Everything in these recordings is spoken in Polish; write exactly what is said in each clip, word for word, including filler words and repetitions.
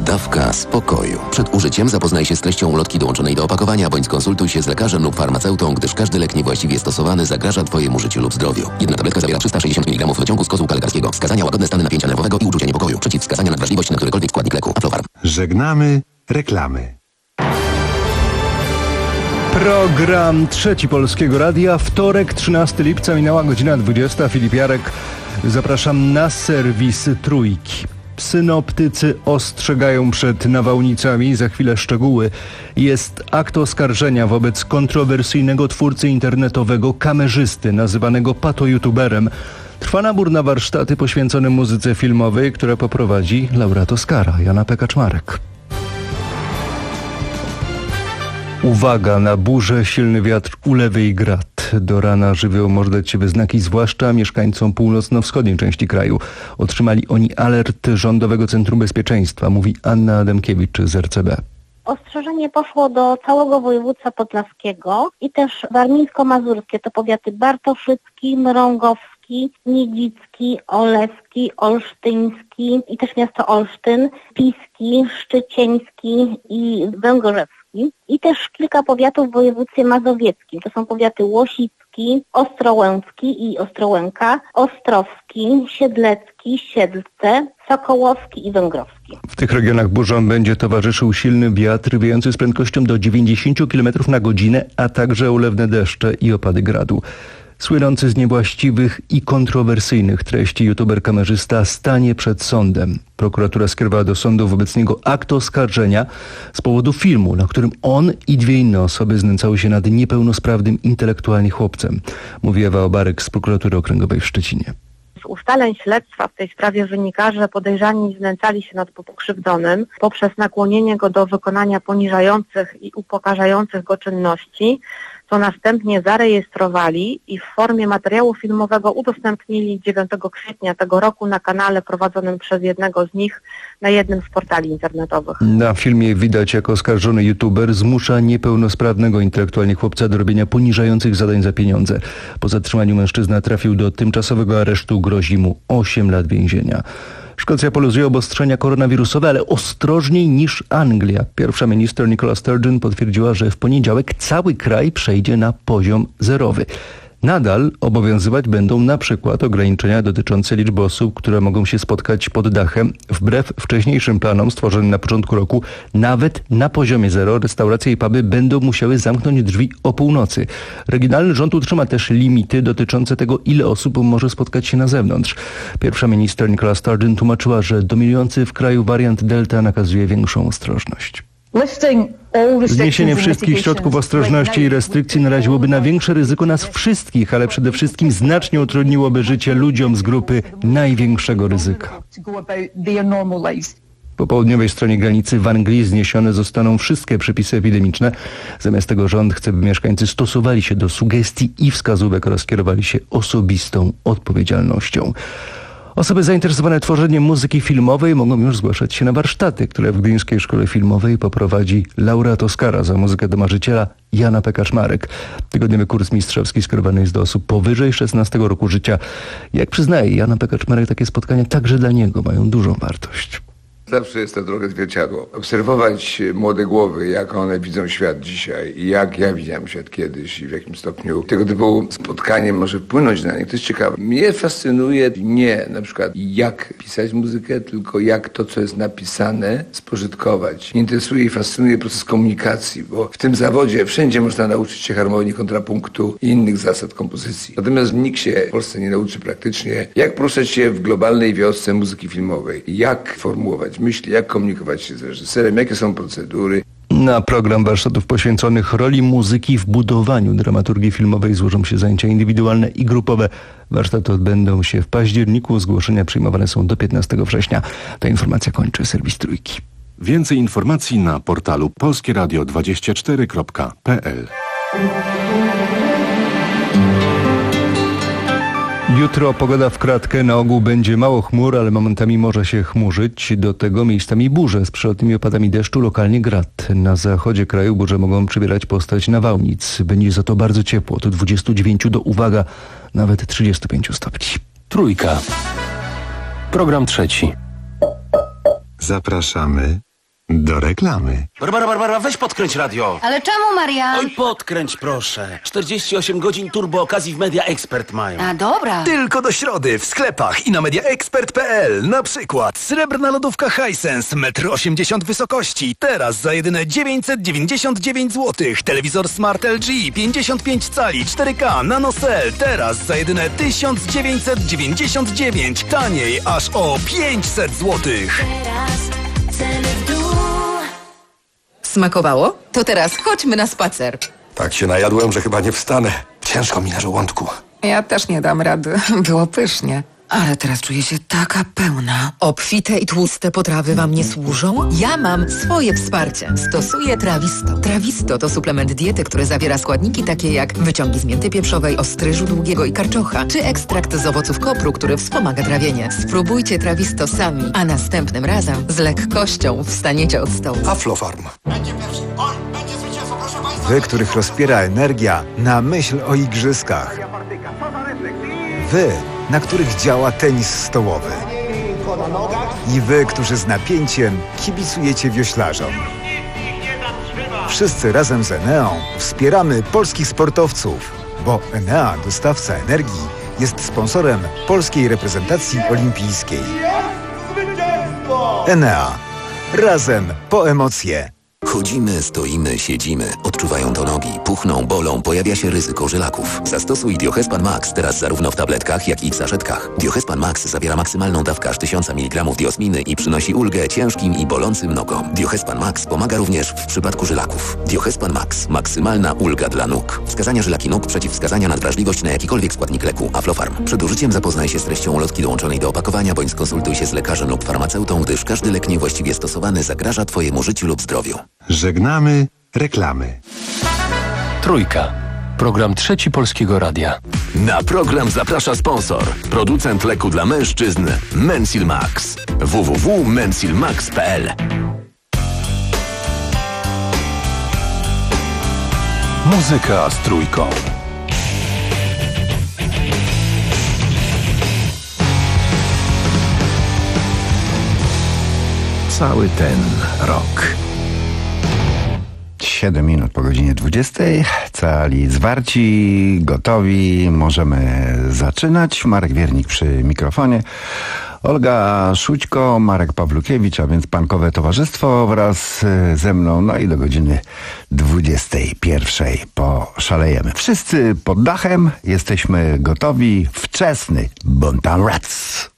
Dawka spokoju. Przed użyciem zapoznaj się z treścią ulotki dołączonej do opakowania, bądź skonsultuj się z lekarzem lub farmaceutą, gdyż każdy lek niewłaściwie stosowany zagraża Twojemu życiu lub zdrowiu. Jedna tabletka zawiera trzysta sześćdziesiąt miligramów wyciągu z kozłka lekarskiego. Wskazania: łagodne stany napięcia nerwowego i uczucia niepokoju. Przeciwwskazania na wrażliwość na którykolwiek składnik leku. Aflofarm. Żegnamy reklamy. Program Trzeci Polskiego Radia. Wtorek, trzynastego lipca, minęła godzina dwudziesta. Filip Jarek. Zapraszam na serwis Trójki. Synoptycy ostrzegają przed nawałnicami. Za chwilę szczegóły. Jest akt oskarżenia wobec kontrowersyjnego twórcy internetowego, kamerzysty, nazywanego pato-youtuberem. Trwa nabór na warsztaty poświęcone muzyce filmowej, które poprowadzi laureat Oscara, Jana P. Kaczmarek. Uwaga na burzę, silny wiatr, ulewy i grad. Do rana żywioł może dać się we znaki, zwłaszcza mieszkańcom północno-wschodniej części kraju. Otrzymali oni alert Rządowego Centrum Bezpieczeństwa, mówi Anna Adamkiewicz z R C B. Ostrzeżenie poszło do całego województwa podlaskiego i też warmińsko-mazurskie, to powiaty bartoszycki, mrągowski, niedzicki, olewski, olsztyński i też miasto Olsztyn, Piski, Szczycieński i Węgorzewski. I też kilka powiatów w województwie mazowieckim. To są powiaty Łosicki, Ostrołęcki i Ostrołęka, Ostrowski, Siedlecki, Siedlce, Sokołowski i Węgrowski. W tych regionach burzom będzie towarzyszył silny wiatr wiejący z prędkością do dziewięćdziesiąt kilometrów na godzinę, a także ulewne deszcze i opady gradu. Słynący z niewłaściwych i kontrowersyjnych treści youtuber kamerzysta stanie przed sądem. Prokuratura skierowała do sądu wobec niego akt oskarżenia z powodu filmu, na którym on i dwie inne osoby znęcały się nad niepełnosprawnym intelektualnie chłopcem. Mówi Ewa Obarek z prokuratury okręgowej w Szczecinie. Z ustaleń śledztwa w tej sprawie wynika, że podejrzani znęcali się nad pokrzywdzonym poprzez nakłonienie go do wykonania poniżających i upokarzających go czynności, co następnie zarejestrowali i w formie materiału filmowego udostępnili dziewiątego kwietnia tego roku na kanale prowadzonym przez jednego z nich na jednym z portali internetowych. Na filmie widać, jak oskarżony youtuber zmusza niepełnosprawnego intelektualnie chłopca do robienia poniżających zadań za pieniądze. Po zatrzymaniu mężczyzna trafił do tymczasowego aresztu, grozi mu osiem lat więzienia. Szkocja poluzuje obostrzenia koronawirusowe, ale ostrożniej niż Anglia. Pierwsza minister Nicola Sturgeon potwierdziła, że w poniedziałek cały kraj przejdzie na poziom zerowy. Nadal obowiązywać będą na przykład ograniczenia dotyczące liczby osób, które mogą się spotkać pod dachem. Wbrew wcześniejszym planom stworzonym na początku roku, nawet na poziomie zero restauracje i puby będą musiały zamknąć drzwi o północy. Regionalny rząd utrzyma też limity dotyczące tego, ile osób może spotkać się na zewnątrz. Pierwsza minister Nicola Sturgeon tłumaczyła, że dominujący w kraju wariant Delta nakazuje większą ostrożność. Zniesienie wszystkich środków ostrożności i restrykcji naraziłoby na większe ryzyko nas wszystkich, ale przede wszystkim znacznie utrudniłoby życie ludziom z grupy największego ryzyka. Po południowej stronie granicy w Anglii zniesione zostaną wszystkie przepisy epidemiczne. Zamiast tego rząd chce, by mieszkańcy stosowali się do sugestii i wskazówek oraz kierowali się osobistą odpowiedzialnością. Osoby zainteresowane tworzeniem muzyki filmowej mogą już zgłaszać się na warsztaty, które w Gdyńskiej Szkole Filmowej poprowadzi laureat Oscara za muzykę do marzyciela Jana P. Kaczmarek. Tygodniowy kurs mistrzowski skierowany jest do osób powyżej szesnastego roku życia. Jak przyznaje Jana P. Kaczmarek, takie spotkania także dla niego mają dużą wartość. Zawsze jest to trochę zwierciadło. Obserwować młode głowy, jak one widzą świat dzisiaj i jak ja widziałem świat kiedyś i w jakim stopniu tego typu spotkanie może wpłynąć na nich. To jest ciekawe. Mnie fascynuje nie na przykład jak pisać muzykę, tylko jak to, co jest napisane, spożytkować. Mnie interesuje i fascynuje proces komunikacji, bo w tym zawodzie wszędzie można nauczyć się harmonii, kontrapunktu i innych zasad kompozycji. Natomiast nikt się w Polsce nie nauczy praktycznie, jak poruszać się w globalnej wiosce muzyki filmowej, jak formułować myśli, jak komunikować się z reżyserem, jakie są procedury. Na program warsztatów poświęconych roli muzyki w budowaniu dramaturgii filmowej złożą się zajęcia indywidualne i grupowe. Warsztaty odbędą się w październiku. Zgłoszenia przyjmowane są do piętnastego września. Ta informacja kończy serwis Trójki. Więcej informacji na portalu polskie radio dwadzieścia cztery kropka p l. Jutro pogoda w kratkę. Na ogół będzie mało chmur, ale momentami może się chmurzyć. Do tego miejscami burze z przelotnymi opadami deszczu, lokalnie grad. Na zachodzie kraju burze mogą przybierać postać nawałnic. Będzie za to bardzo ciepło. Od dwudziestu dziewięciu do, uwaga, nawet trzydziestu pięciu stopni. Trójka. Program trzeci. Zapraszamy Do reklamy. Barbara, Barbara, weź podkręć radio. Ale czemu, Marian? Oj, podkręć proszę. czterdzieści osiem godzin turbo okazji w Media Expert mają. A dobra. Tylko do środy w sklepach i na mediaexpert kropka p l. Na przykład srebrna lodówka Hisense, metr osiemdziesiąt wysokości. Teraz za jedyne dziewięćset dziewięćdziesiąt dziewięć złotych. Telewizor Smart L G pięćdziesiąt pięć cali cztery K NanoCell. Teraz za jedyne tysiąc dziewięćset dziewięćdziesiąt dziewięć. Taniej aż o pięćset złotych. Smakowało? To teraz chodźmy na spacer. Tak się najadłem, że chyba nie wstanę. Ciężko mi na żołądku. Ja też nie dam rady. Było pysznie. Ale teraz czuję się taka pełna. Obfite i tłuste potrawy wam nie służą? Ja mam swoje wsparcie. Stosuję Trawisto. Trawisto to suplement diety, który zawiera składniki takie jak wyciągi z mięty pieprzowej, ostryżu długiego i karczocha, czy ekstrakt z owoców kopru, który wspomaga trawienie. Spróbujcie Trawisto sami, a następnym razem z lekkością wstaniecie od stołu. Aflofarm. Wy, których rozpiera energia na myśl o igrzyskach. Wy, na których działa tenis stołowy. I wy, którzy z napięciem kibicujecie wioślarzom. Wszyscy razem z Eneą wspieramy polskich sportowców, bo Enea, dostawca energii, jest sponsorem polskiej reprezentacji olimpijskiej. Enea. Razem po emocje. Chodzimy, stoimy, siedzimy. Odczuwają to nogi, puchną, bolą, pojawia się ryzyko żylaków. Zastosuj Diohespan Max teraz zarówno w tabletkach, jak i w saszetkach. Diohespan Max zawiera maksymalną dawkę aż tysiąc miligramów diosminy i przynosi ulgę ciężkim i bolącym nogom. Diohespan Max pomaga również w przypadku żylaków. Diohespan Max. Maksymalna ulga dla nóg. Wskazania żylaki nóg, przeciwwskazania na wrażliwość na jakikolwiek składnik leku. Aflofarm. Przed użyciem zapoznaj się z treścią ulotki dołączonej do opakowania, bądź skonsultuj się z lekarzem lub farmaceutą, gdyż każdy lek niewłaściwie stosowany zagraża Twojemu życiu lub zdrowiu. Żegnamy reklamy. Trójka. Program Trzeci Polskiego Radia. Na program zaprasza sponsor. Producent leku dla mężczyzn Mensil Max. w w w kropka mensil max kropka p l. Muzyka z Trójką. Cały ten rok. siedem minut po godzinie dwudziestej. Cali zwarci, gotowi. Możemy zaczynać. Marek Wiernik przy mikrofonie. Olga Szućko, Marek Pawlukiewicz, a więc Punkowe Towarzystwo wraz ze mną. No i do godziny dwudziestej pierwszej poszalejemy. Wszyscy pod dachem. Jesteśmy gotowi. Wczesny Bontan Rats.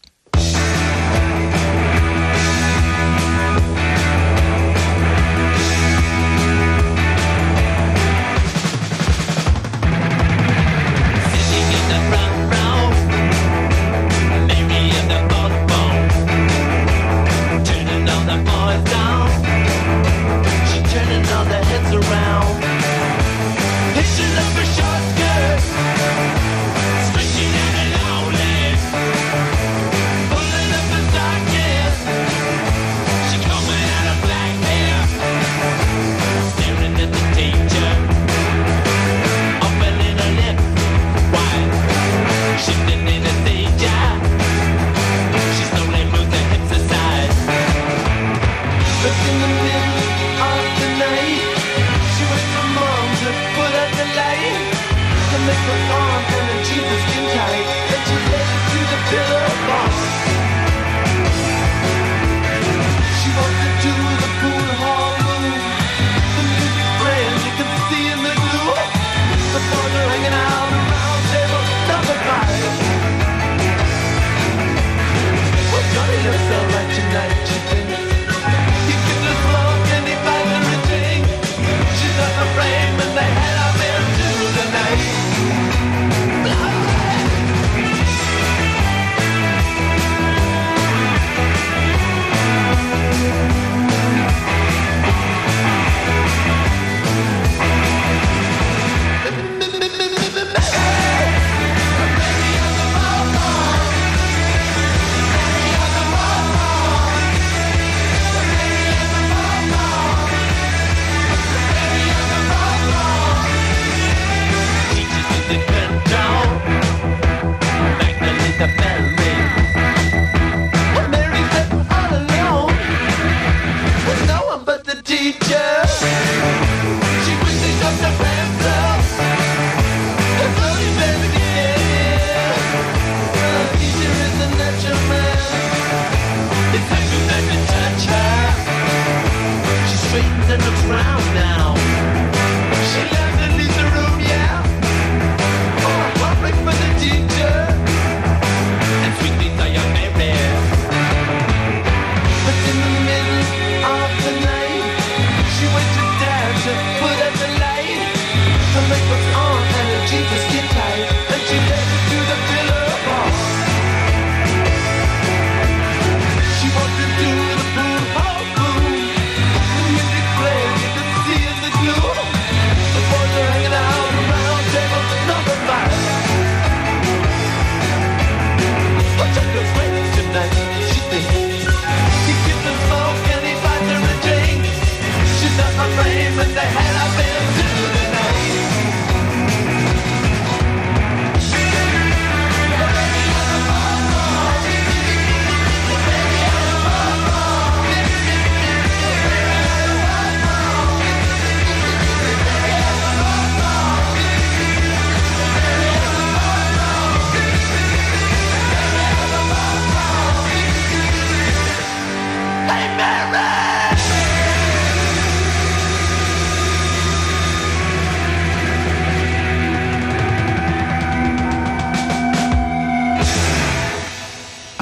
You get the smile.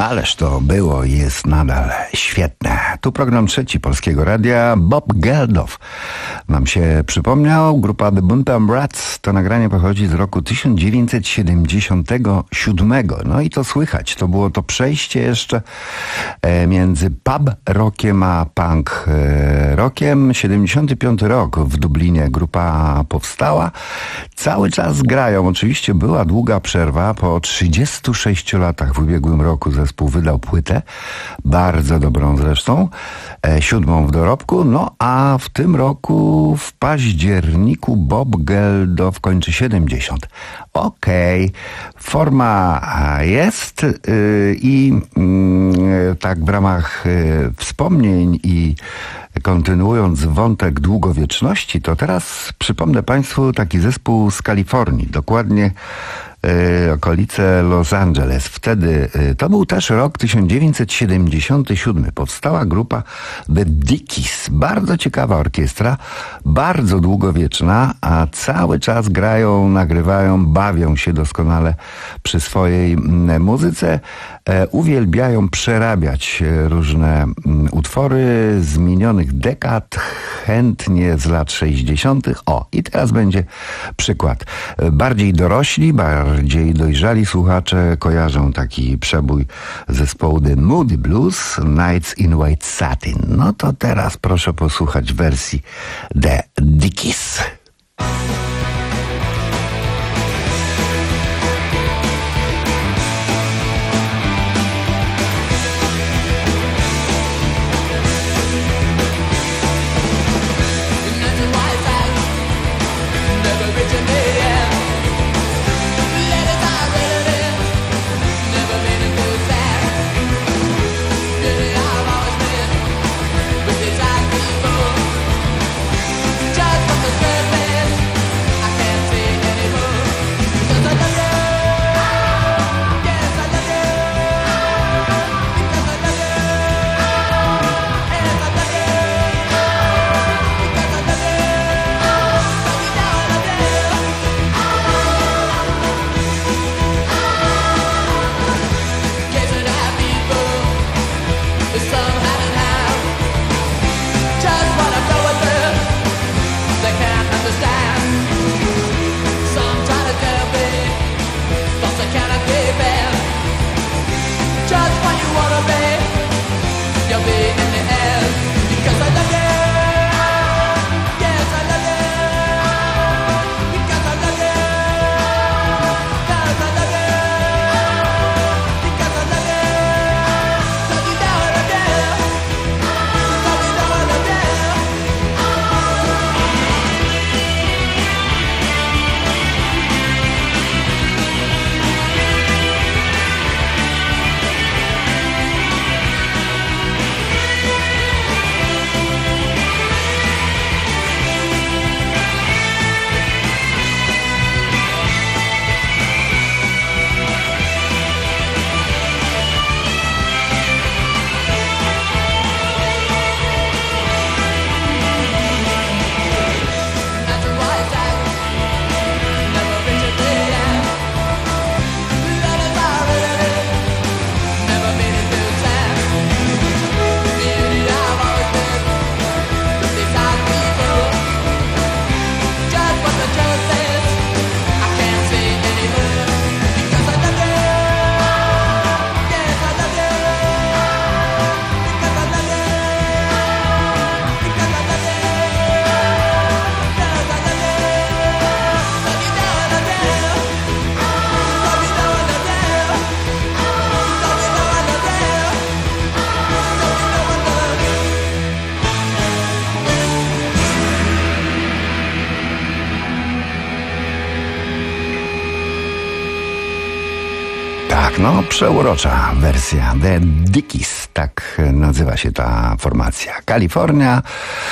Ależ to było i jest nadal świetne. Tu program trzeci Polskiego Radia. Bob Geldof nam się przypomniał. Grupa The Buntam Rats. To nagranie pochodzi z roku tysiąc dziewięćset siedemdziesiątego siódmego. No i to słychać. To było to przejście jeszcze między pub rockiem a punk rockiem. siedemdziesiąty piąty rok w Dublinie grupa powstała. Cały czas grają. Oczywiście była długa przerwa. Po trzydziestu sześciu latach w ubiegłym roku zespół wydał płytę. Bardzo dobrą zresztą. E, siódmą w dorobku. No a w tym roku w październiku Bob Geldof kończy siedemdziesiąt. Okej. Okay. Forma jest yy, i yy, tak w ramach yy, wspomnień i kontynuując wątek długowieczności, to teraz przypomnę Państwu taki zespół z Kalifornii, dokładnie y, okolice Los Angeles. Wtedy, y, to był też rok tysiąc dziewięćset siedemdziesiąty siódmy. Powstała grupa The Dickies. Bardzo ciekawa orkiestra, bardzo długowieczna, a cały czas grają, nagrywają, bawią się doskonale przy swojej m, muzyce. E, uwielbiają przerabiać różne m, utwory z minionych dekad, chętnie z lat sześćdziesiątych. O, i teraz będzie przykład. Bardziej dorośli, bardziej dojrzali słuchacze kojarzą taki przebój zespołu The Moody Blues, Nights in White Satin. No to teraz proszę posłuchać wersji The Dickies. No, przeurocza wersja The Dickies, tak nazywa się ta formacja. Kalifornia,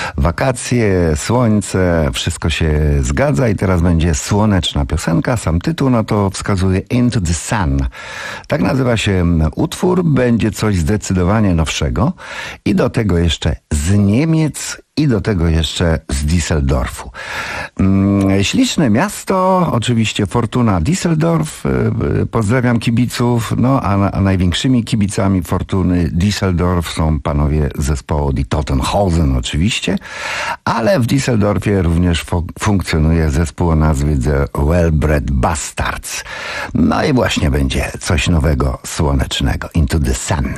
wakacje, słońce, wszystko się zgadza i teraz będzie słoneczna piosenka. Sam tytuł no to wskazuje Into the Sun. Tak nazywa się utwór, będzie coś zdecydowanie nowszego i do tego jeszcze z Niemiec i do tego jeszcze z Düsseldorfu. Mm, śliczne miasto, oczywiście Fortuna Düsseldorf, pozdrawiam kibiców, no a, a największymi kibicami Fortuny Düsseldorf są panowie zespołu Die Totenhausen oczywiście, ale w Düsseldorfie również fo- funkcjonuje zespół o nazwie The Well-Bred Bastards. No i właśnie będzie coś nowego, słonecznego, Into the Sun.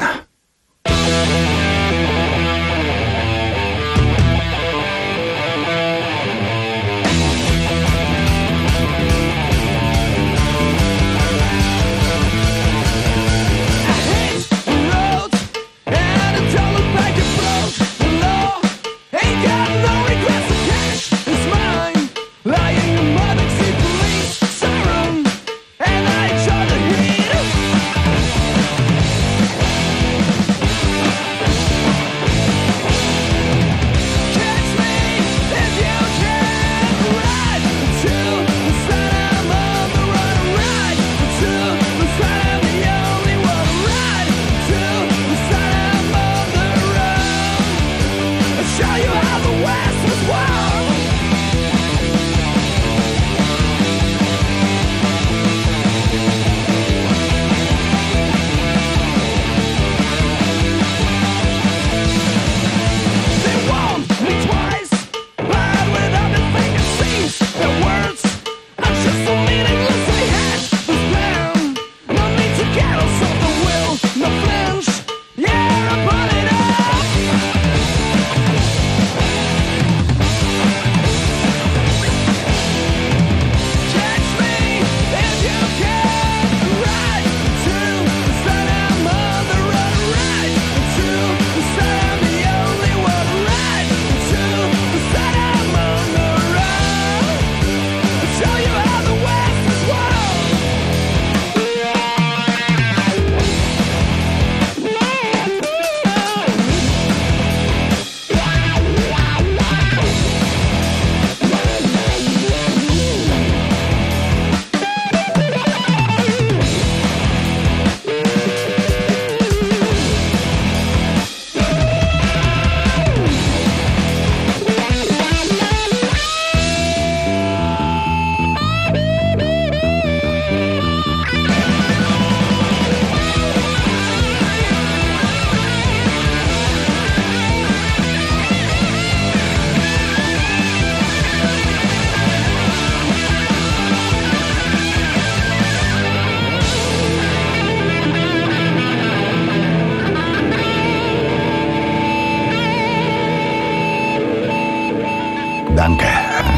Danke.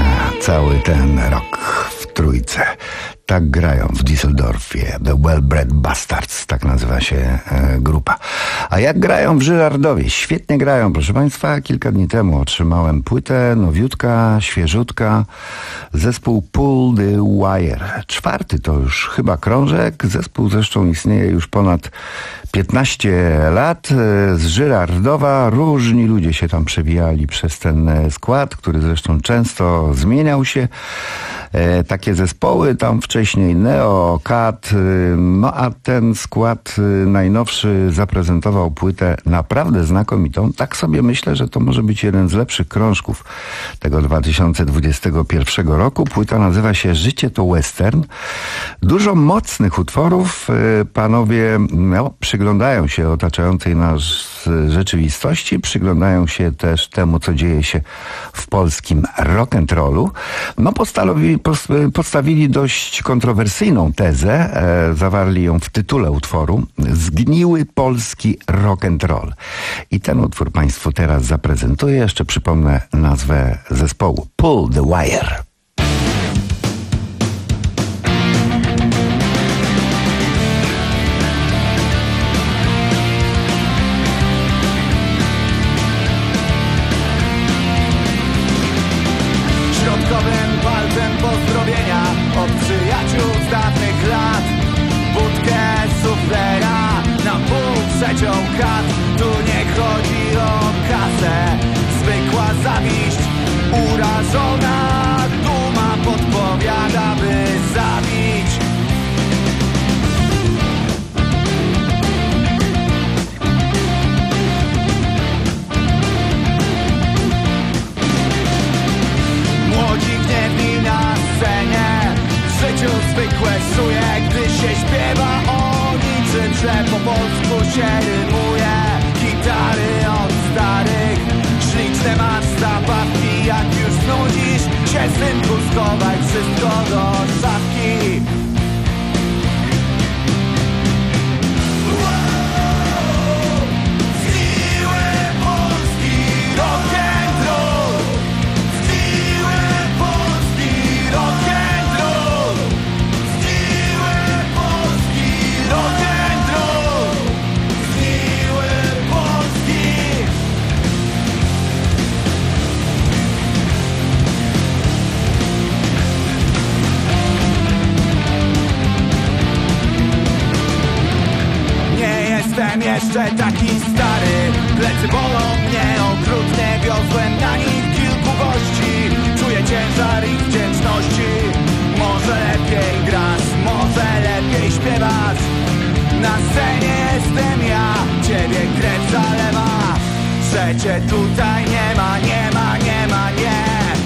Cały ten rok w trójce. Tak grają w Düsseldorfie. The Well-Bred Bastards, tak nazywa się e, grupa. A jak grają w Żyrardowie? Świetnie grają, proszę Państwa. Kilka dni temu otrzymałem płytę, nowiutka, świeżutka. Zespół Pull the Wire. Czwarty to już chyba krążek. Zespół zresztą istnieje już ponad piętnaście lat. Z Żyrardowa różni ludzie się tam przewijali przez ten skład, który zresztą często zmieniał się. E, takie zespoły tam wcześniej Neo, Kat, no a ten skład najnowszy zaprezentował płytę naprawdę znakomitą. Tak sobie myślę, że to może być jeden z lepszych krążków tego dwa tysiące dwudziestego pierwszego roku. Płyta nazywa się Życie to Western. Dużo mocnych utworów. Panowie no, przyglądają się otaczającej nas rzeczywistości, przyglądają się też temu, co dzieje się w polskim rock'n'rollu. No postanowi, postawili dość kontrowersyjną tezę, e, zawarli ją w tytule utworu: Zgniły polski rock'n'roll. I ten utwór Państwu teraz zaprezentuję. Jeszcze przypomnę nazwę zespołu: Pull the Wire. Środkowym palcem pozdrowienia od przyjaciół z dawnych lat. Budkę suflera na pół trzecią kat. Tu nie chodzi o kasę, zwykła zawiść, urażona duma podpowiada, by zabić. masz zabawki, jak już znudzisz się, synku, schowaj wszystko do szafki. Jestem jeszcze taki stary, plecy bolą mnie okrutnie, wiozłem na nich kilku gości. Czuję ciężar ich wdzięczności. Może lepiej grasz, może lepiej śpiewasz. Na scenie jestem ja, ciebie krew zalewa. Że cię tutaj nie ma, nie ma, nie ma, nie.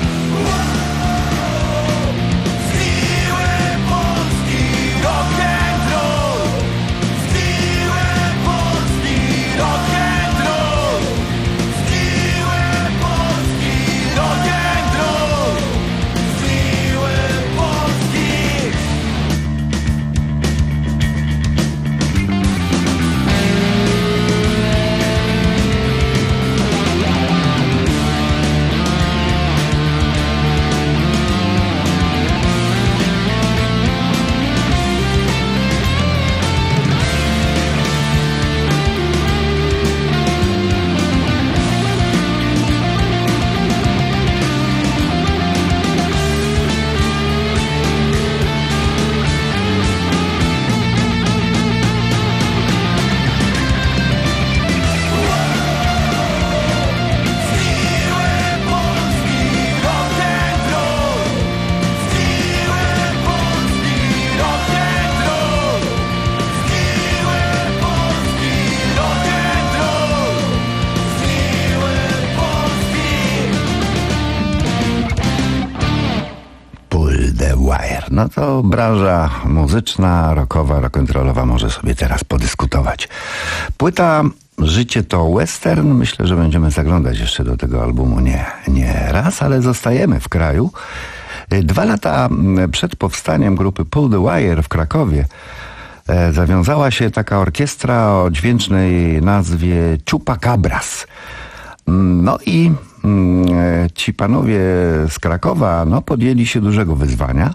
No to branża muzyczna, rockowa, rock'n'rollowa może sobie teraz podyskutować. Płyta Życie to western. Myślę, że będziemy zaglądać jeszcze do tego albumu nie, nie raz, ale zostajemy w kraju. Dwa lata przed powstaniem grupy Pull the Wire w Krakowie zawiązała się taka orkiestra o dźwięcznej nazwie Chupacabras. No i ci panowie z Krakowa no, podjęli się dużego wyzwania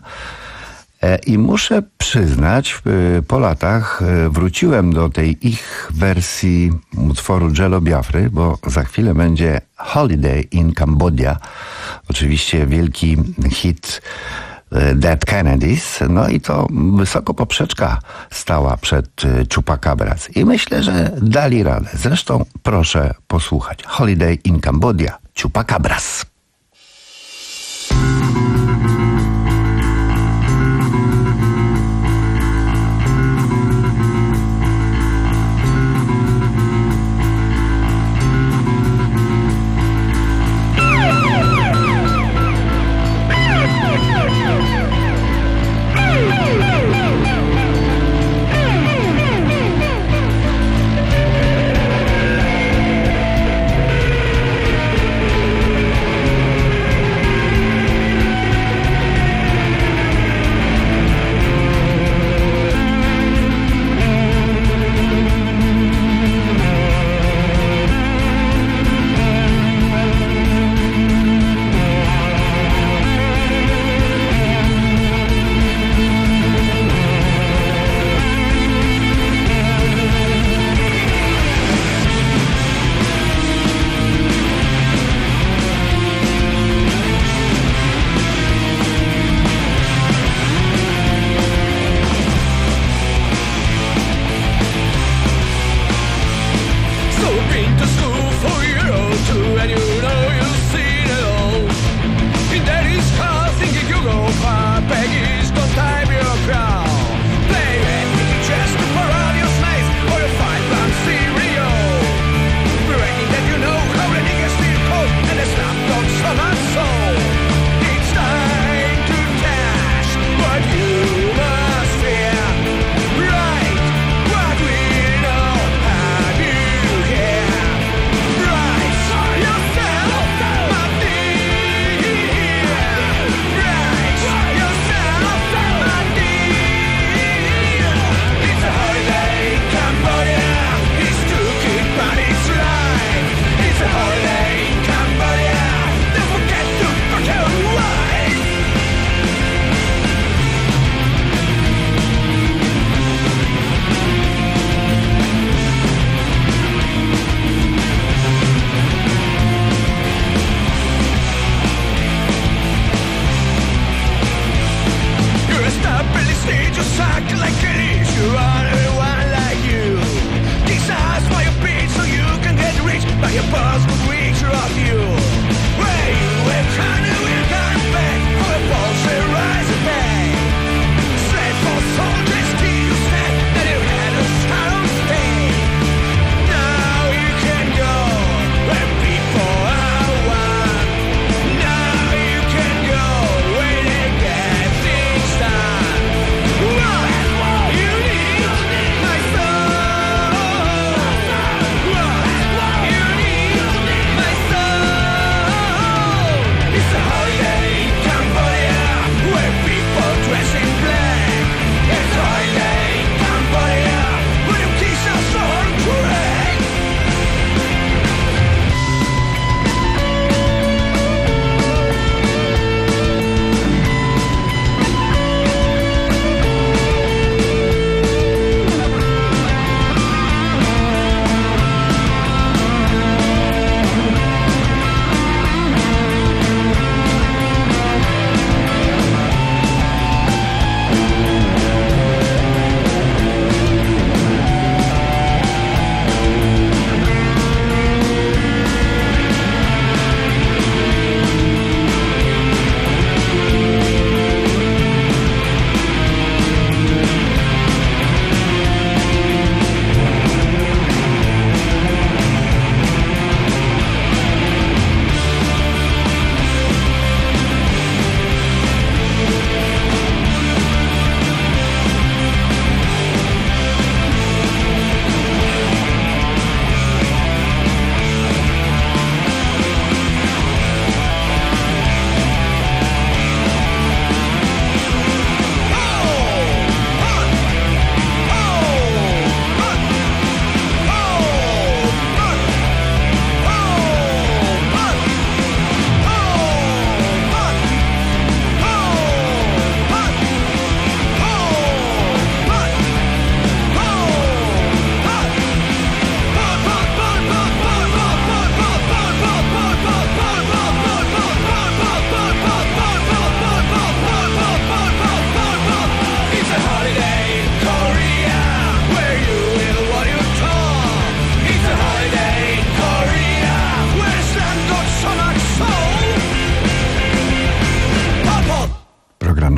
i muszę przyznać, po latach wróciłem do tej ich wersji utworu Jello Biafry, bo za chwilę będzie Holiday in Cambodia, oczywiście wielki hit Dead Kennedys, no i to wysoko poprzeczka stała przed Chupacabras i myślę, że dali radę. Zresztą proszę posłuchać. Holiday in Cambodia, Chupacabras.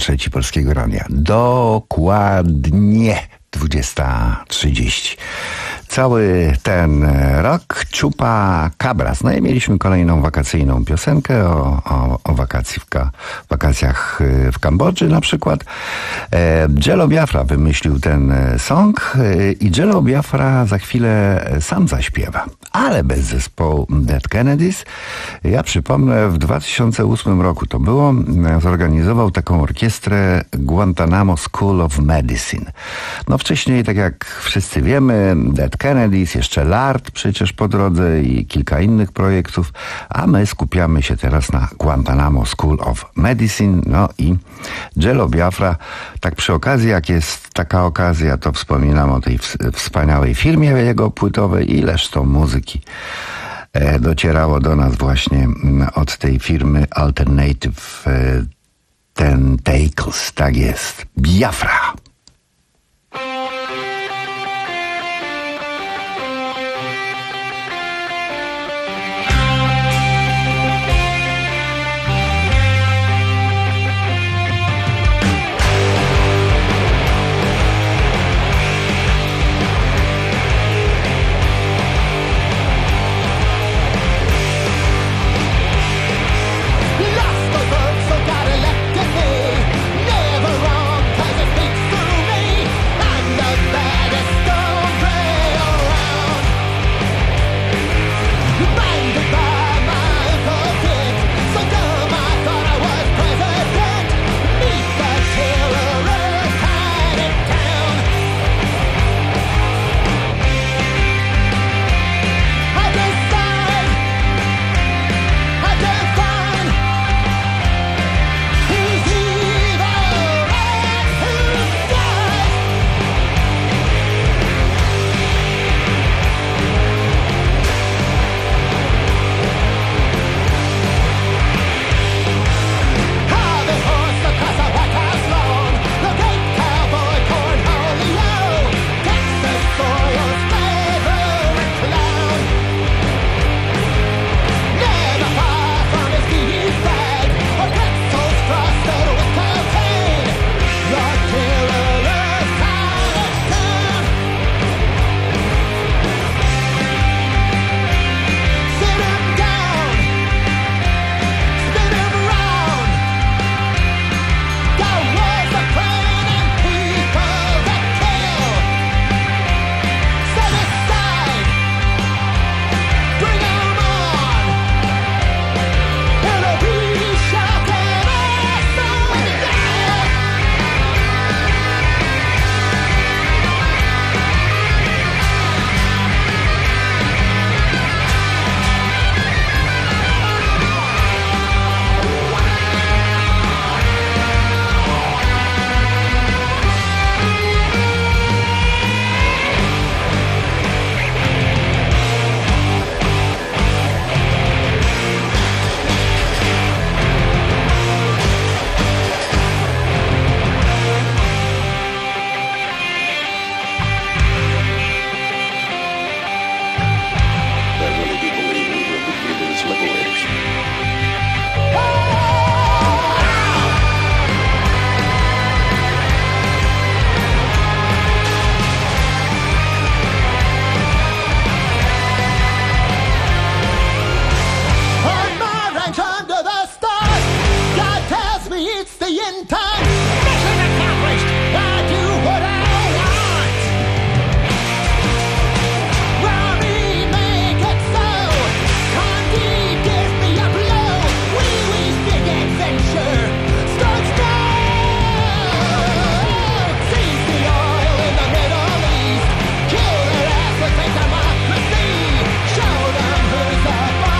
trzeci Polskiego Radia. Dokładnie dwudziesta trzydzieści. Cały ten rok Chupa Cabras. No i mieliśmy kolejną wakacyjną piosenkę o, o, o wakacji w ka, wakacjach w Kambodży na przykład. E, Jello Biafra wymyślił ten song e, i Jello Biafra za chwilę sam zaśpiewa, ale bez zespołu Dead Kennedys. Ja przypomnę, w dwa tysiące ósmym roku to było, zorganizował taką orkiestrę Guantanamo School of Medicine. No wcześniej, tak jak wszyscy wiemy, Dead Kennedys, jeszcze Lard przecież po drodze i kilka innych projektów, a my skupiamy się teraz na Guantanamo School of Medicine, no i Jello Biafra. Tak przy okazji, jak jest taka okazja, to wspominam o tej wspaniałej firmie jego płytowej, ileż to muzyki docierało do nas właśnie od tej firmy Alternative Tentacles. Tak jest. Biafra.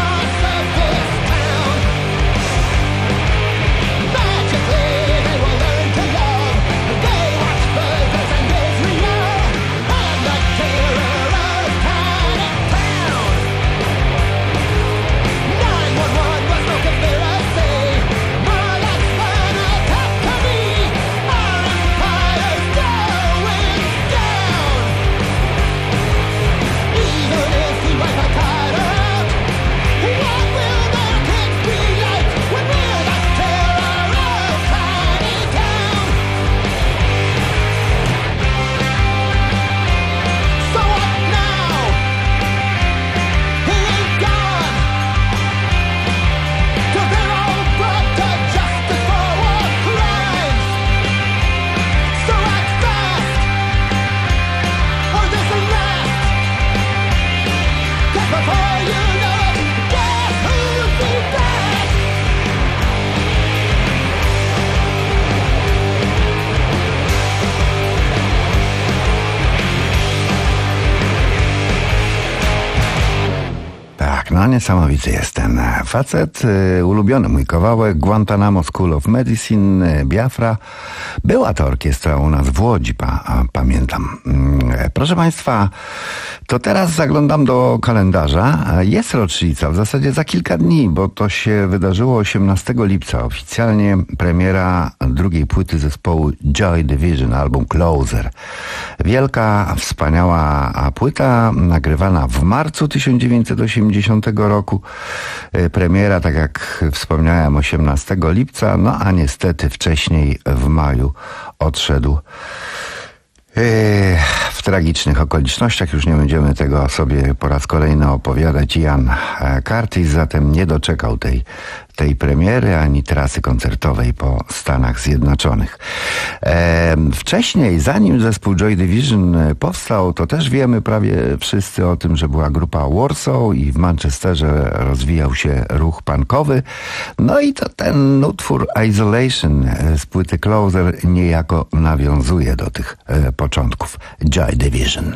Magically, they will learn. niesamowity jest ten facet. Ulubiony mój kawałek Guantanamo School of Medicine, Biafra. Była to orkiestra u nas w Łodzi, pa, pamiętam. Proszę Państwa, to teraz zaglądam do kalendarza. Jest rocznica, w zasadzie za kilka dni, bo to się wydarzyło osiemnastego lipca. Oficjalnie premiera drugiej płyty zespołu Joy Division, album Closer. Wielka, wspaniała płyta, nagrywana w marcu tysiąc dziewięćset osiemdziesiątego roku. Premiera, tak jak wspomniałem, osiemnastego lipca, no a niestety wcześniej w maju odszedł w tragicznych okolicznościach. Już nie będziemy tego sobie po raz kolejny opowiadać. Ian Curtis zatem nie doczekał tej, tej premiery ani trasy koncertowej po Stanach Zjednoczonych. E, wcześniej, zanim zespół Joy Division powstał, to też wiemy prawie wszyscy o tym, że była grupa Warsaw i w Manchesterze rozwijał się ruch punkowy. No i to ten utwór Isolation z płyty Closer niejako nawiązuje do tych e, początków Joy Division.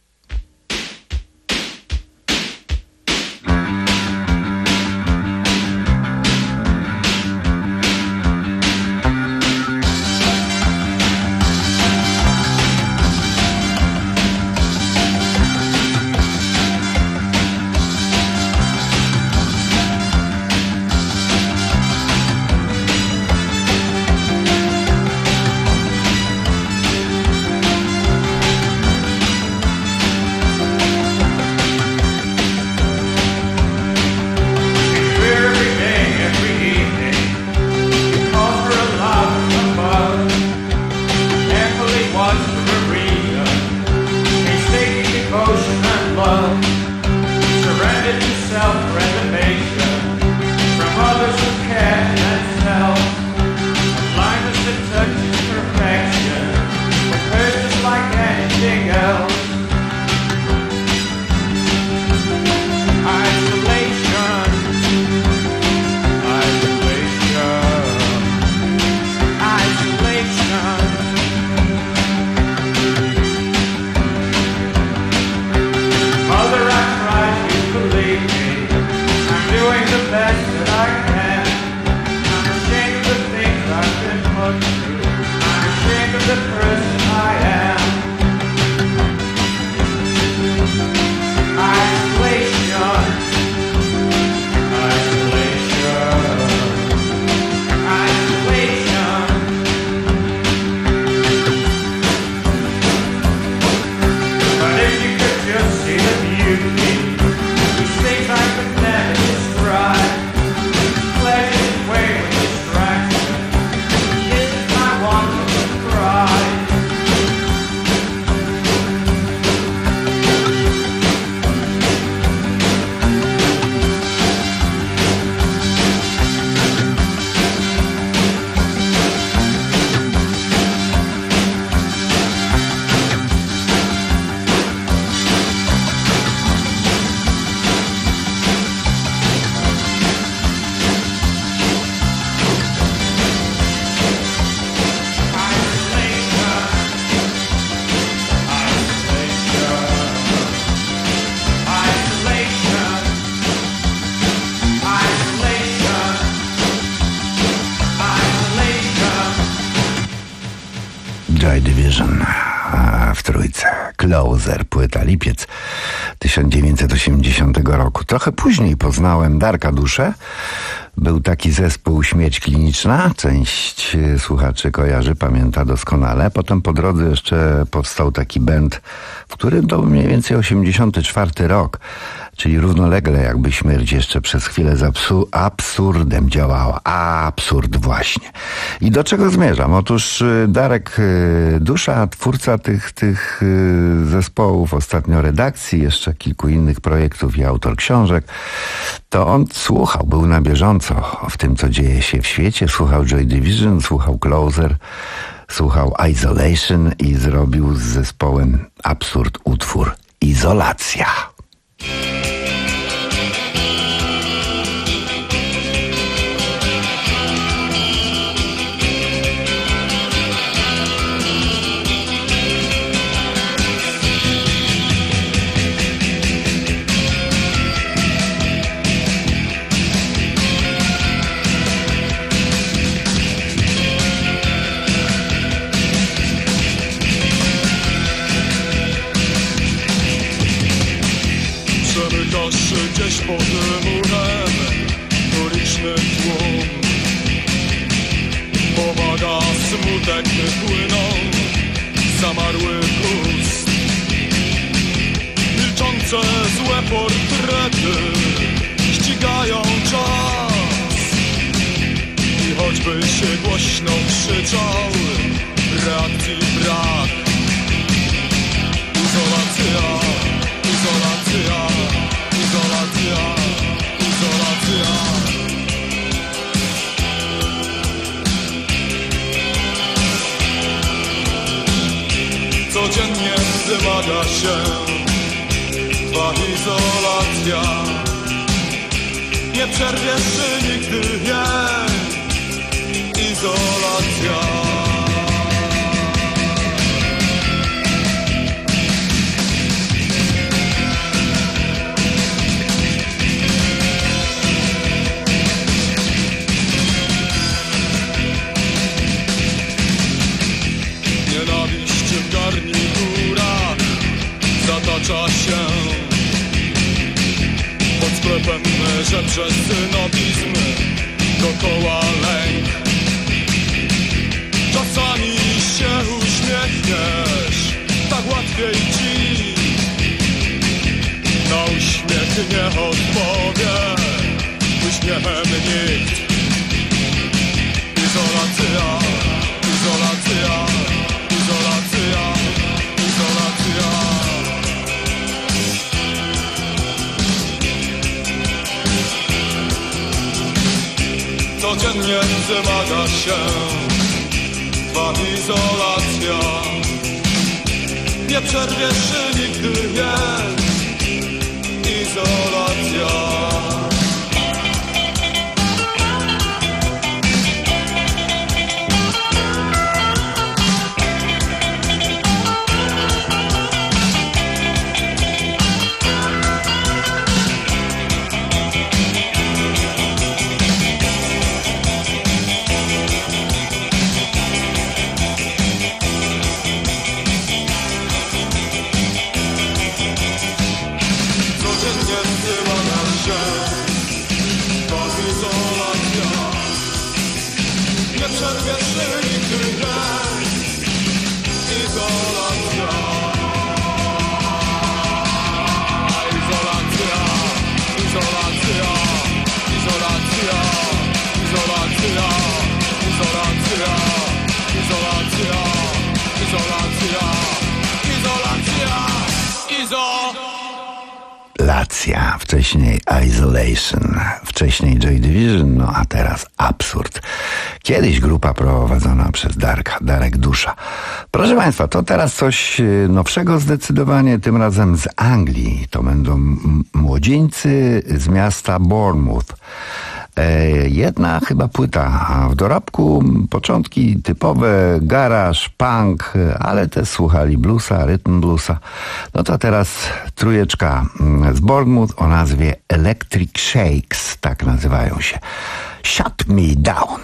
Joy Division w trójce. Closer, płyta lipiec tysiąc dziewięćset osiemdziesiątego roku. Trochę później poznałem Darka Duszę. Był taki zespół Śmierć Kliniczna. Część słuchaczy kojarzy, pamięta doskonale. Potem po drodze jeszcze powstał taki band, w którym to mniej więcej osiemdziesiąty czwarty rok, czyli równolegle jakby śmierć jeszcze przez chwilę z absu- absurdem działała. Absurd właśnie. I do czego zmierzam? Otóż Darek Dusza, twórca tych, tych zespołów, ostatnio redakcji, jeszcze kilku innych projektów i autor książek, to on słuchał, był na bieżąco w tym, co dzieje się w świecie. Słuchał Joy Division, słuchał Closer, słuchał Isolation i zrobił z zespołem Absurd utwór Izolacja. pomaga smutek płyną zamarłych ust. Milczące złe portrety ścigają czas i choćby się głośno krzyczał, reakcji brak. Izolacja, izolacja, izolacja, izolacja. Codziennie wymaga się twa izolacja. Nie przerwiesz nigdy jej izolacja. Nienawiść w garniturach zatacza się pod sklepem, że przez synopizm dokoła lęk. Czasami się uśmiechniesz, tak łatwiej ci. Na uśmiech nie odpowie uśmiechem nikt. Izolacja, izolacja, izolacja, izolacja. Codziennie wymaga się twa izolacja. Nie przerwiesz nigdy jej izolacja. Izolacja, wcześniej Isolation, wcześniej Joy Division, no a teraz Absurd. Kiedyś grupa prowadzona przez Darka, Darek Dusza. Proszę Państwa, to teraz coś nowszego zdecydowanie, tym razem z Anglii. To będą m- młodzieńcy z miasta Bournemouth. Jedna chyba płyta, a w dorobku początki typowe garage, punk, ale też słuchali bluesa, rytm bluesa. No to teraz trójeczka z Bournemouth o nazwie Electric Shakes, tak nazywają się. Shut Me Down.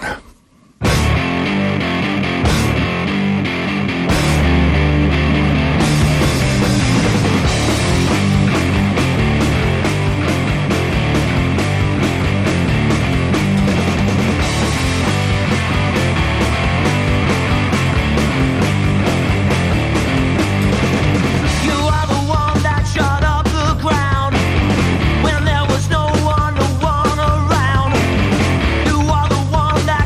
When there was no one to one around, you are the one that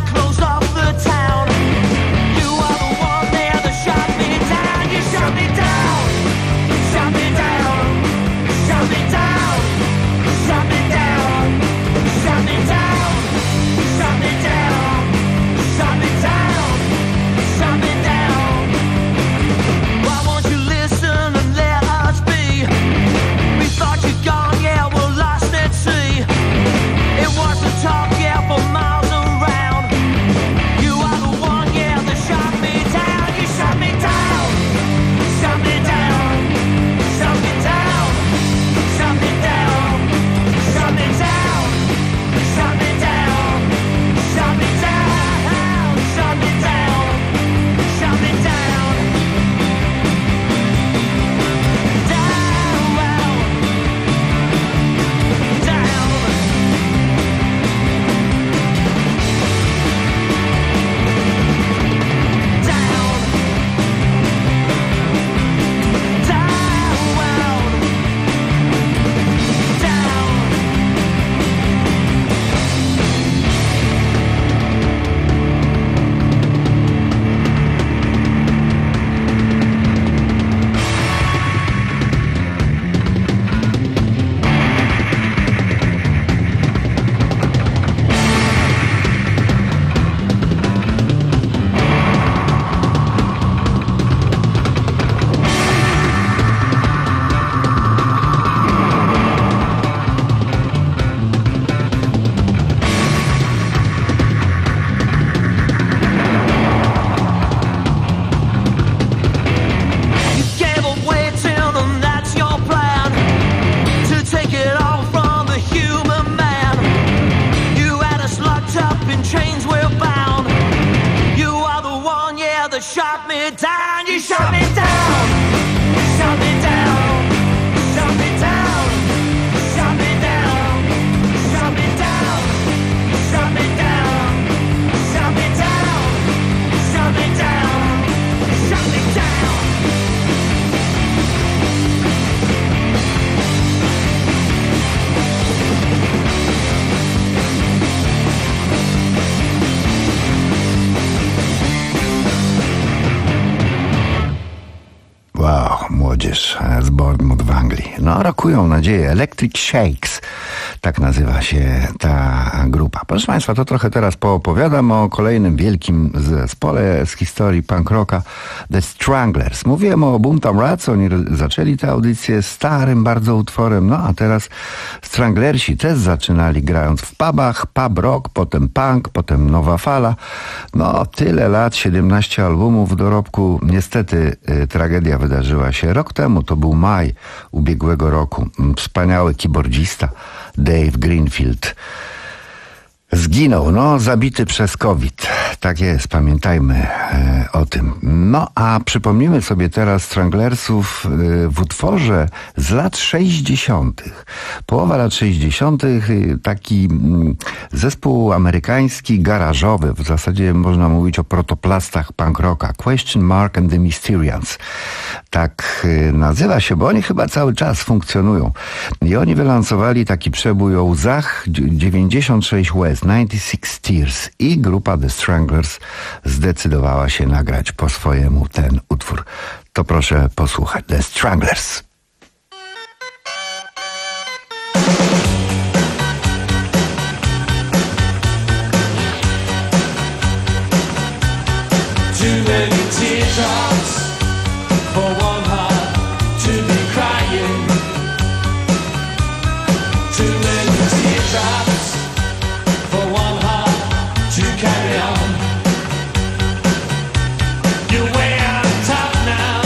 chains we're bound. You are the one, yeah, that shot me down. You shot me down. Shot me down. Shot me down. Shot me down. Shot me down. Shot me down. Shot me down. Shot me down. Shot me down. Wow, młodzież z Bournemouth w Anglii. No, rokują nadzieję. Electric Shakes, tak nazywa się ta grupa. Proszę Państwa, to trochę teraz poopowiadam o kolejnym wielkim zespole z historii punk rocka, The Stranglers. Mówiłem o Boomtown Rats, oni zaczęli tę audycję starym bardzo utworem, no a teraz Stranglersi też zaczynali grając w pubach, pub rock, potem punk, potem nowa fala. No, tyle lat, siedemnaście albumów w dorobku. Niestety y, tragedia wydarzyła się rok temu, to był maj ubiegłego roku. Wspaniały keyboardzista Dave Greenfield zginął, no, zabity przez COVID. Tak jest, pamiętajmy e, o tym. No, a przypomnijmy sobie teraz Stranglersów e, w utworze z lat sześćdziesiątych. Połowa lat sześćdziesiątych. E, taki m, zespół amerykański, garażowy. W zasadzie można mówić o protoplastach punk rocka. Question Mark and the Mysterians. Tak e, nazywa się, bo oni chyba cały czas funkcjonują. I oni wylansowali taki przebój o łzach dziewięćdziesiąt sześć łez. dziewięćdziesiąt sześć Tears i grupa The Stranglers zdecydowała się nagrać po swojemu ten utwór. To proszę posłuchać. The Stranglers. Too many teardrops for one heart to be crying. Too many teardrops for one heart to carry on. You're way on top now.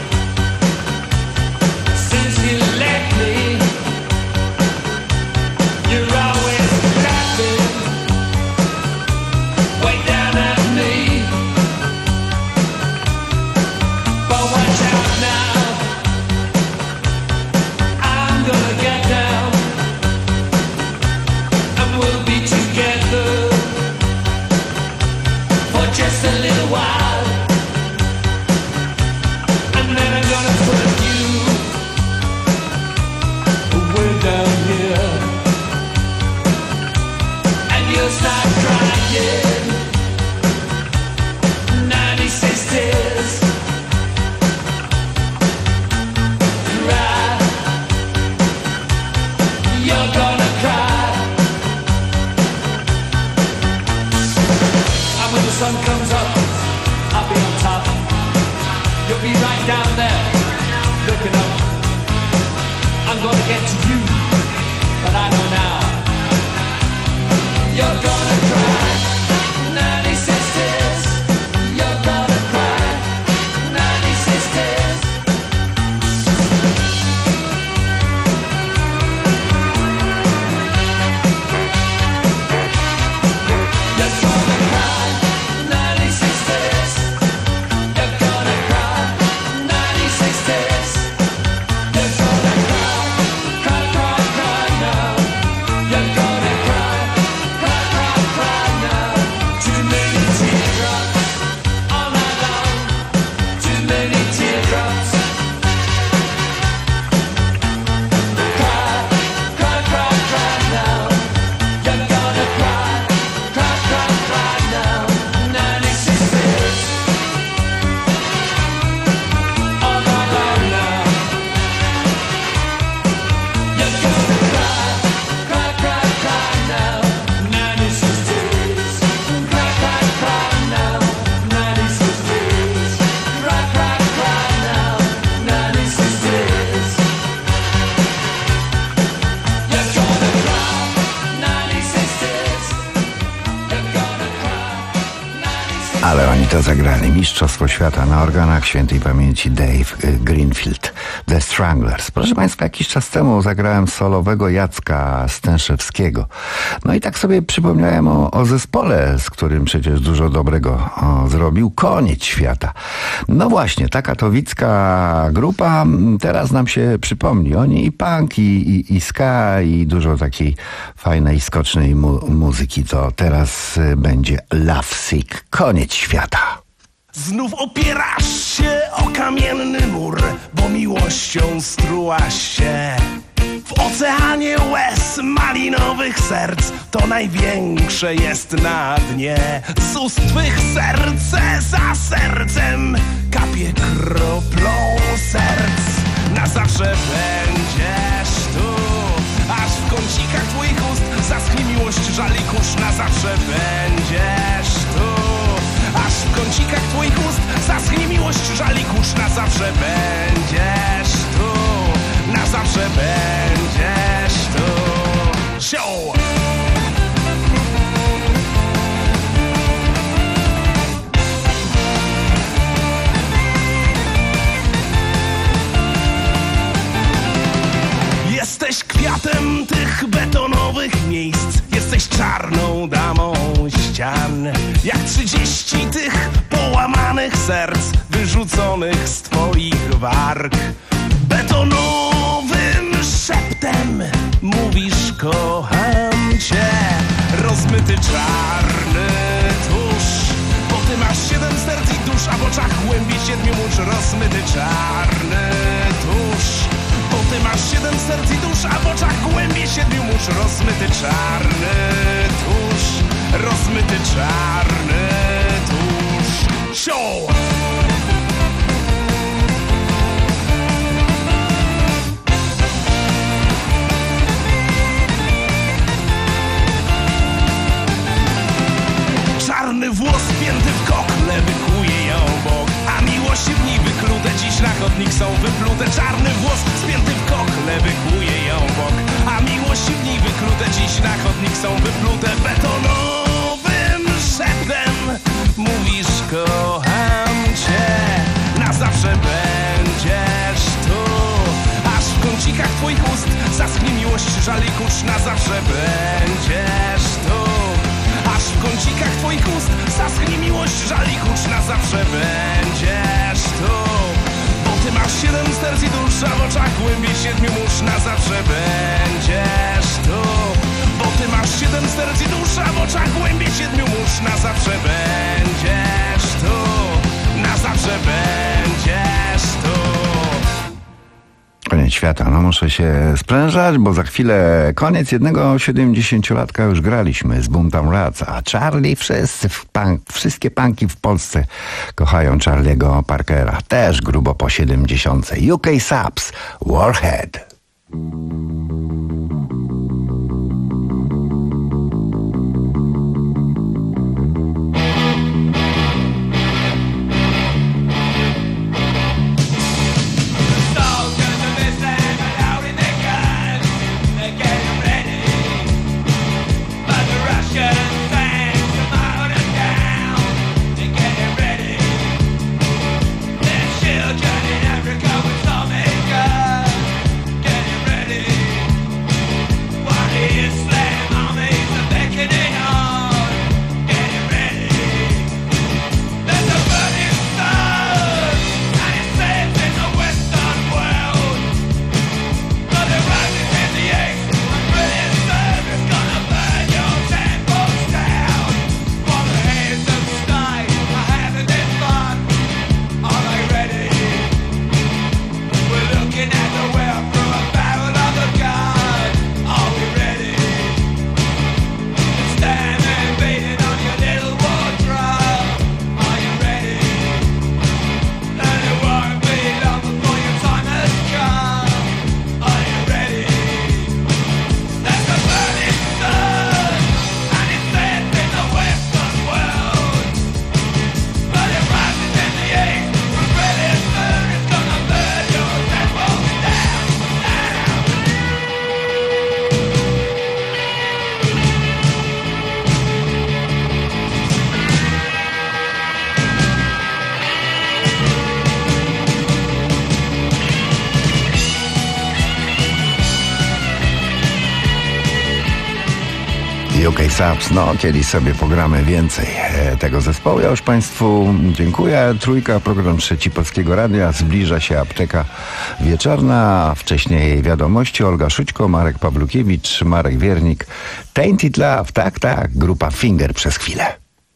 Since you left me, you're always laughing way down at me. But watch out now, I'm gonna get down, and we'll be together for just a little while, and then I'm gonna put you way down here, and you'll start crying. ninety-six tears. Cry. You're gonna cry. And when the sun comes up, I'll be on top. You'll be right down there, looking up. I'm gonna get to you, but I know now. You're gonna cry. ninety-six tears. You're gonna cry. ninety-six tears. You're gonna cry. ninety-six tears. You're gonna cry. ninety-six tears. You're gonna cry. Cry, cry, cry now. You're gonna cry. Cry, cry, cry Ale oni to zagrali. Mistrzostwo świata na organach świętej pamięci Dave Greenfield, The Stranglers. Proszę Państwa, jakiś czas temu zagrałem solowego Jacka Stęszewskiego. No i tak sobie przypomniałem o, o zespole, z którym przecież dużo dobrego o, zrobił. Koniec świata. No właśnie, ta katowicka grupa teraz nam się przypomni. Oni i punk, i, i, i ska, i dużo takiej fajnej, skocznej mu- muzyki. To teraz będzie Lovesick. Koniec świata. Znów opierasz się o kamienny mur, bo miłością strułaś się w oceanie łez malinowych serc. To największe jest na dnie. Z ust twych serce za sercem kapie kroplą serc. Na zawsze będziesz tu, aż w kącikach twoich ust zaschnie miłość, żal i kurz. Na zawsze będziesz tu, aż w kącikach twoich ust zaschnie miłość, żal i kurz. Na zawsze będziesz tu, na zawsze będziesz tu. Show! Jesteś kwiatem tych betonowych miejsc, jesteś czarną damą ścian, jak trzydzieści tych połamanych serc wyrzuconych z twoich warg. Betonowym szeptem mówisz kocham cię, rozmyty czarny tusz, bo ty masz siedem serc i dusz, a w oczach głębi siedmiu mórz. Rozmyty czarny tusz, bo ty masz siedem serc i dusz, a w oczach głębi siedmiu mórz. Rozmyty czarny tusz, rozmyty czarny tusz. Show! Czarny włos spięty w kokle wykuje ją bok, a miłości w niej wyklute dziś na chodnik są wyplute. Czarny włos spięty w kokle wykuje ją bok, a miłości w niej wyklute dziś na chodnik są wyplute. Betonowym szeptem mówisz kocham cię, na zawsze będziesz tu, aż w kącikach twoich ust zaschnie miłość, żal i kurz. Na zawsze będziesz tu, aż w kącikach twoich ust zaschnie miłość, żal i kurz. Na zawsze będziesz tu, bo ty masz siedem serc i dusz, a w oczach głębiej siedmiu mórz. Na zawsze będziesz tu, bo ty masz siedem serc i dusz, a w oczach głębiej siedmiu mórz. Na zawsze będziesz tu, na zawsze będziesz tu. Koniec świata. No muszę się sprężać, bo za chwilę koniec jednego siedemdziesięciolatka już graliśmy z Boomtown Rats, a Charlie, wszyscy w punk, wszystkie punki w Polsce kochają Charlie'ego Parkera. Też grubo po siedemdziesiątce. U K Subs, Warhead. Children in Africa with Jamaica, getting ready. Saps. No, kiedyś sobie pogramy więcej e, tego zespołu. Ja już Państwu dziękuję. Trójka, program Trzeci Polskiego Radia. Zbliża się apteka wieczorna. Wcześniej wiadomości. Olga Szućko, Marek Pawlukiewicz, Marek Wiernik. Tainted Love. Tak, tak. Grupa Finger przez chwilę.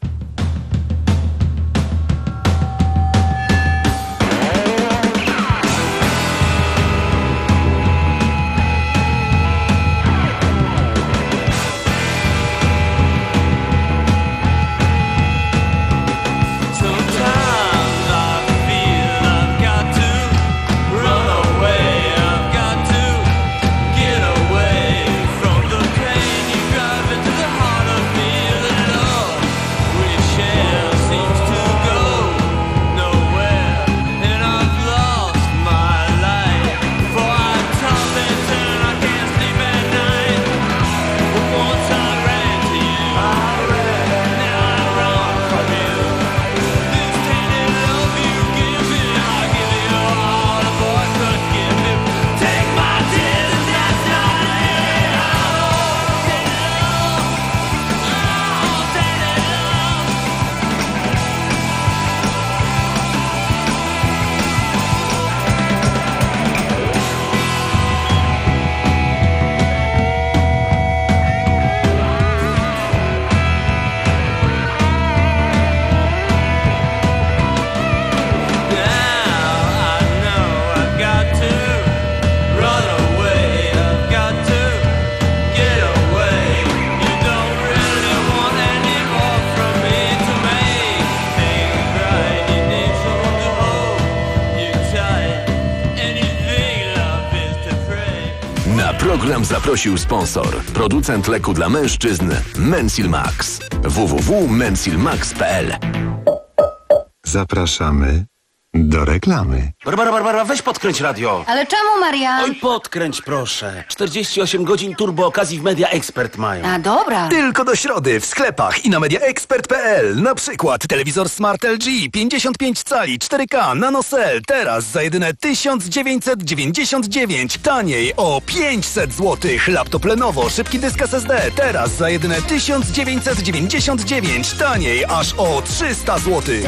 Program zaprosił sponsor. Producent leku dla mężczyzn Mensil Max. w w w kropka mensil max kropka p l. Zapraszamy do reklamy. Barbara, Barbara, weź podkręć radio. Ale czemu, Marian? Oj, podkręć proszę. czterdzieści osiem godzin turbo okazji w Media Expert mają. A dobra. Tylko do środy w sklepach i na media expert kropka p l. Na przykład telewizor Smart L G pięćdziesiąt pięć cali cztery K NanoCell teraz za jedyne tysiąc dziewięćset dziewięćdziesiąt dziewięć. Taniej o pięćset złotych. Laptop Lenovo szybki dysk S S D teraz za jedyne tysiąc dziewięćset dziewięćdziesiąt dziewięć. Taniej aż o trzysta złotych.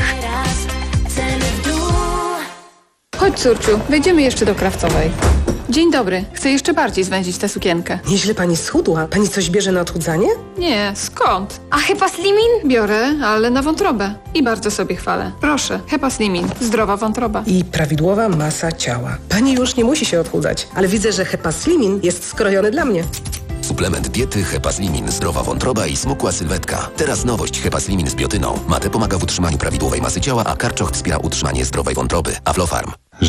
Chodź, córciu, wejdziemy jeszcze do Krawcowej. Dzień dobry, chcę jeszcze bardziej zwęzić tę sukienkę. Nieźle pani schudła. Pani coś bierze na odchudzanie? Nie, skąd? A Hepa Slimin? Biorę, ale na wątrobę. I bardzo sobie chwalę. Proszę, Hepa Slimin, zdrowa wątroba. I prawidłowa masa ciała. Pani już nie musi się odchudzać, ale widzę, że Hepa Slimin jest skrojony dla mnie. Suplement diety Hepa Slimin, zdrowa wątroba i smukła sylwetka. Teraz nowość Hepa Slimin z biotyną. Mate pomaga w utrzymaniu prawidłowej masy ciała, a karczoch wspiera utrzymanie zdrowej wątroby. Aflofarm.